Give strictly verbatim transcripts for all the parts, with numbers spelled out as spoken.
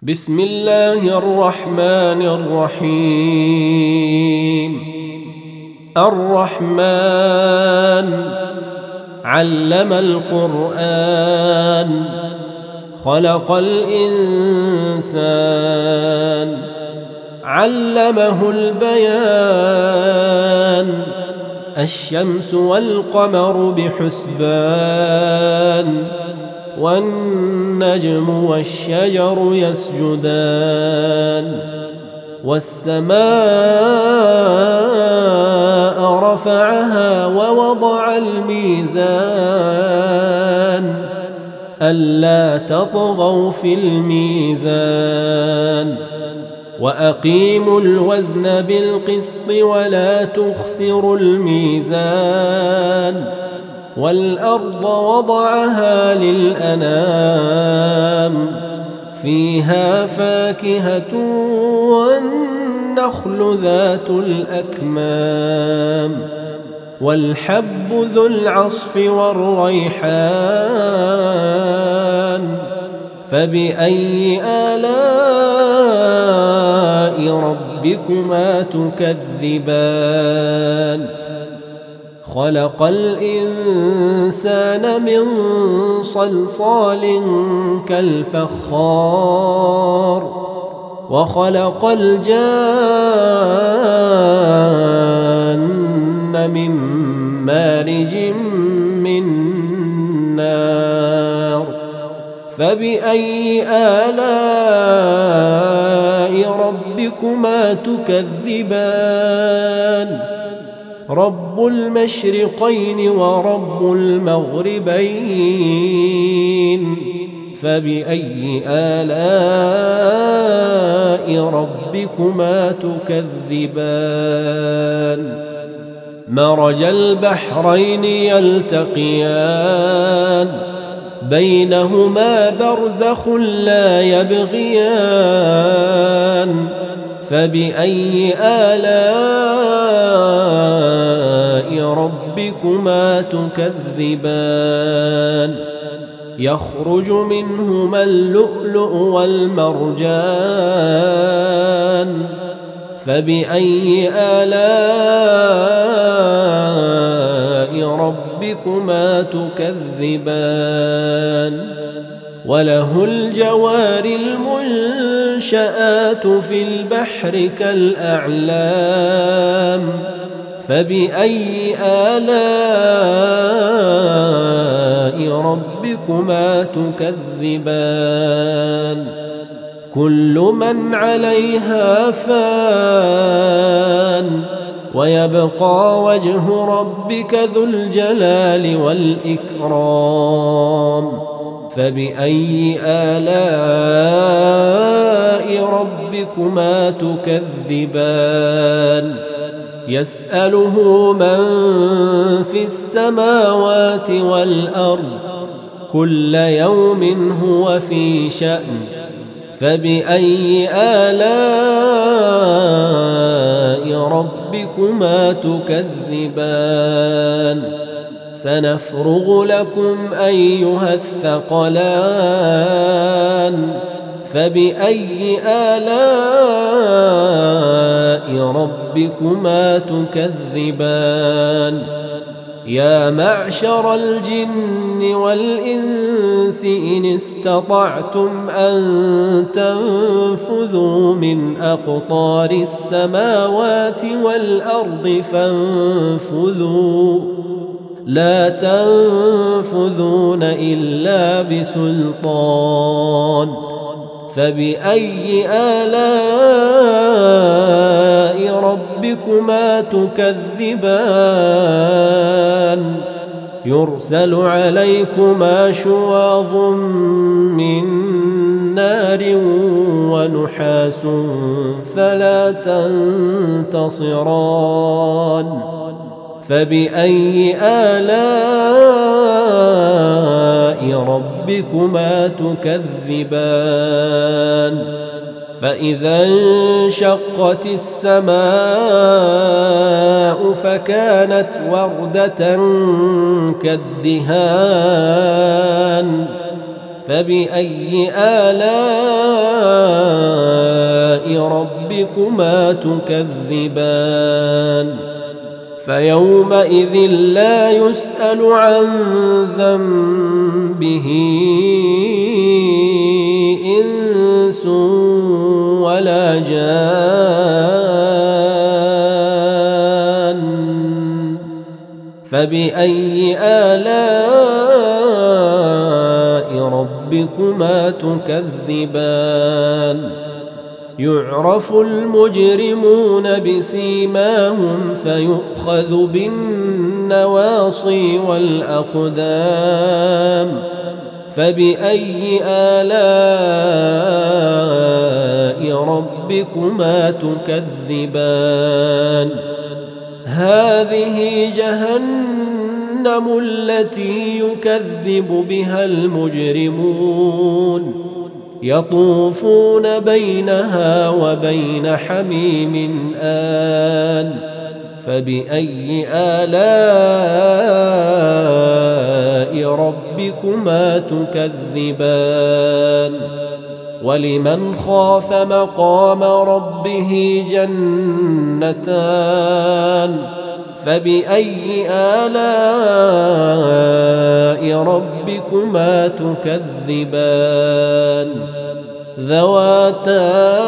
بسم الله الرحمن الرحيم. الرحمن علم القرآن خلق الإنسان علمه البيان الشمس والقمر بحسبان والنجم والشجر يسجدان والسماء رفعها ووضع الميزان ألا تطغوا في الميزان وأقيموا الوزن بالقسط ولا تخسروا الميزان والأرض وضعها للأنام فيها فاكهة والنخل ذات الأكمام والحب ذو العصف والريحان فبأي آلاء ربكما تكذبان خلق الإنسان من صلصال كالفخار وخلق الجان من مارج من نار فبأي آلاء ربكما تكذبان رب المشرقين ورب المغربين فبأي آلاء ربكما تكذبان مرج البحرين يلتقيان بينهما برزخ لا يبغيان فبأي آلاء ربكما تكذبان يخرج منهما اللؤلؤ والمرجان فبأي آلاء ربكما تكذبان وله الجوار المنشآت في البحر كالأعلام فبأي آلاء ربكما تكذبان كل من عليها فان ويبقى وجه ربك ذو الجلال والإكرام فبأي آلاء ربكما تكذبان يسأله من في السماوات والأرض كل يوم هو في شأن فبأي آلاء ربكما تكذبان سنفرغ لكم أيها الثقلان فبأي آلاء ربكما تكذبان يا معشر الجن والإنس إن استطعتم أن تنفذوا من أقطار السماوات والأرض فانفذوا لا تنفذون إلا بسلطان فبأي آلاء ربكما تكذبان يرسل عليكما شواظ من نار ونحاس فلا تنتصران فبأي آلاء ربكما تكذبان فإذا انشقت السماء فكانت وردة كالدهان فبأي آلاء ربكما تكذبان فيومئذ لا يسأل عن ذنبه إنس ولا جان فبأي آلاء ربكما تكذبان يعرف المجرمون بسيماهم فيؤخذ بالنواصي والأقدام فبأي آلاء ربكما تكذبان هذه جهنم التي يكذب بها المجرمون يطوفون بينها وبين حميم آن فبأي آلاء ربكما تكذبان ولمن خاف مقام ربه جنتان فبأي آلاء ربكما تكذبان ذواتا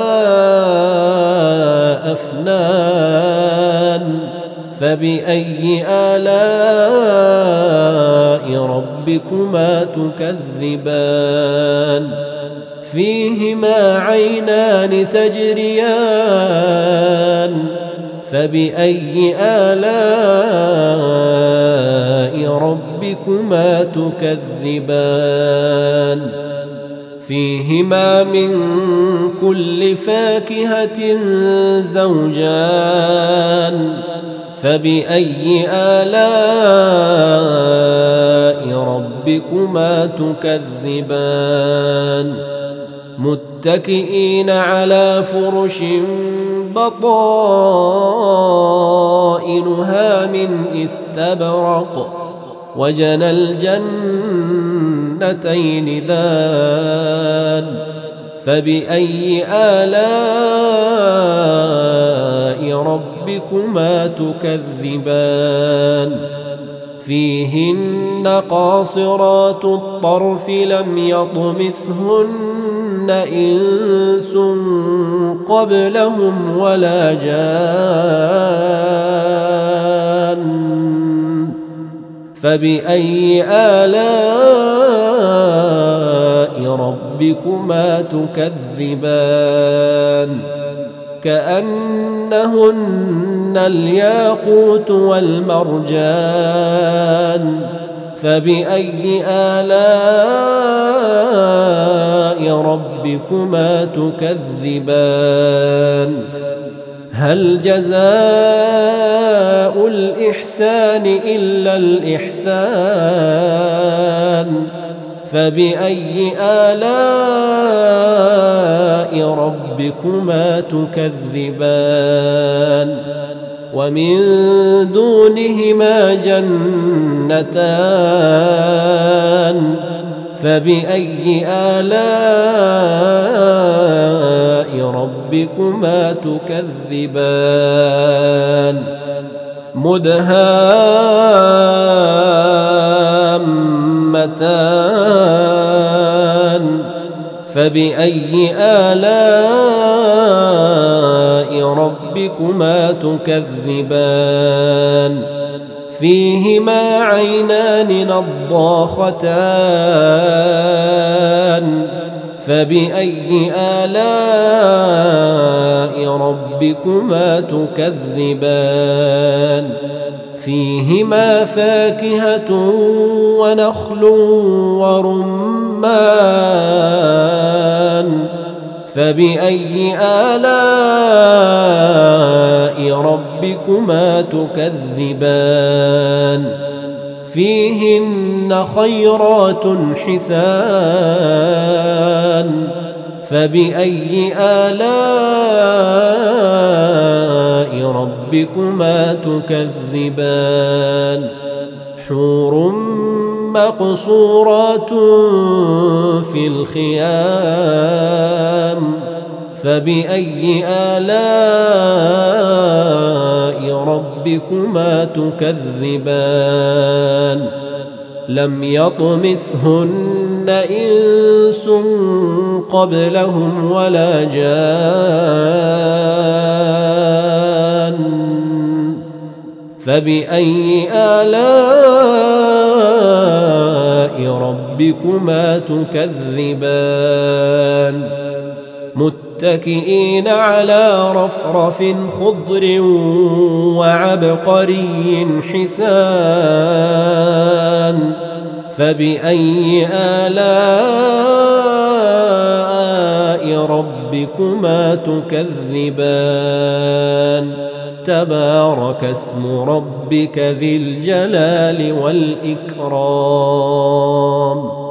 أفنان فبأي آلاء ربكما تكذبان فيهما عينان تجريان فبأي آلاء ربكما تكذبان فيهما من كل فاكهة زوجان فبأي آلاء ربكما تكذبان متكئين على فرش بطائنها من استبرق وجنى الجنتين دان فبأي آلاء ربكما تكذبان فيهن قاصرات الطرف لم يطمثهن إنس قبلهم ولا جان فبأي آلاء ربكما تكذبان كأنهن الياقوت والمرجان فبأي آلاء ربكما تكذبان هل جزاء الإحسان إلا الإحسان فبأي آلاء ربكما تكذبان ومن دونهما جنتان فبأي آلاء ربكما تكذبان مدهامتان فبأي آلاء ربكما تكذبان فيهما عينان نضاختان فبأي آلاء ربكما تكذبان فيهما فاكهة ونخل ورمان فبأي آلاء ربكما تكذبان فيهن خيرات حسان فبأي آلاء ربكما تكذبان حور مقصورات في الخيام فبأي آلاء ربكما تكذبان لم يطمثهن إنس قبلهم ولا جان فبأي آلاء ربكما تكذبان متكئين على رفرف خضر وعبقري حسان فبأي آلاء ربكما تكذبان تبارك اسم ربك ذي الجلال والإكرام